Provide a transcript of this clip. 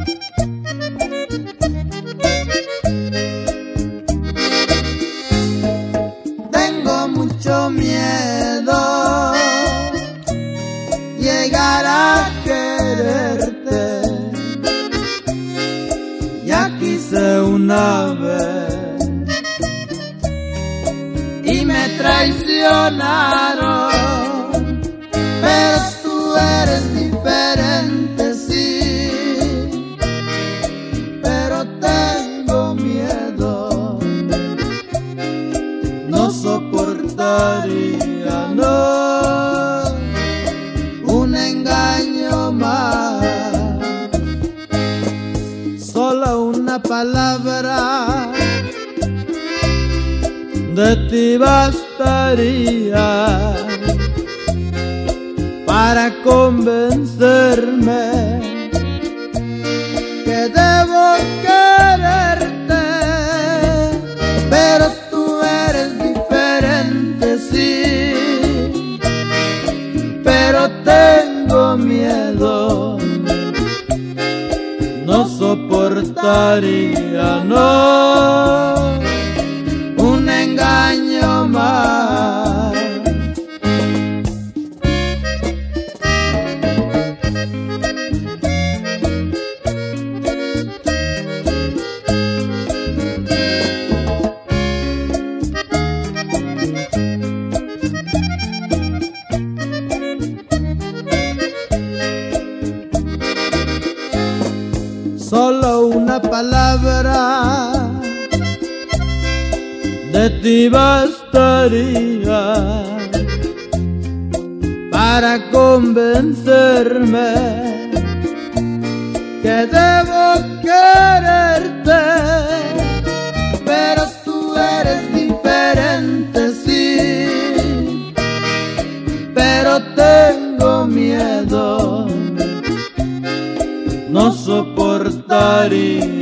Tengo mucho miedo llegar a quererte. Ya quise una vez y me traicionaron, pero tú eres diferente, sí. Pero tengo miedo, no soportaría, no, un engaño más. Solo una palabra de ti bastaría para convencerme que debo quererte. Pero tú eres diferente, sí. Pero tengo miedo, no soportaría, no, un engaño más. Solo una palabra de ti bastaría para convencerme que debo quererte. Pero tú eres diferente, sí. Pero tengo miedo, no soportaría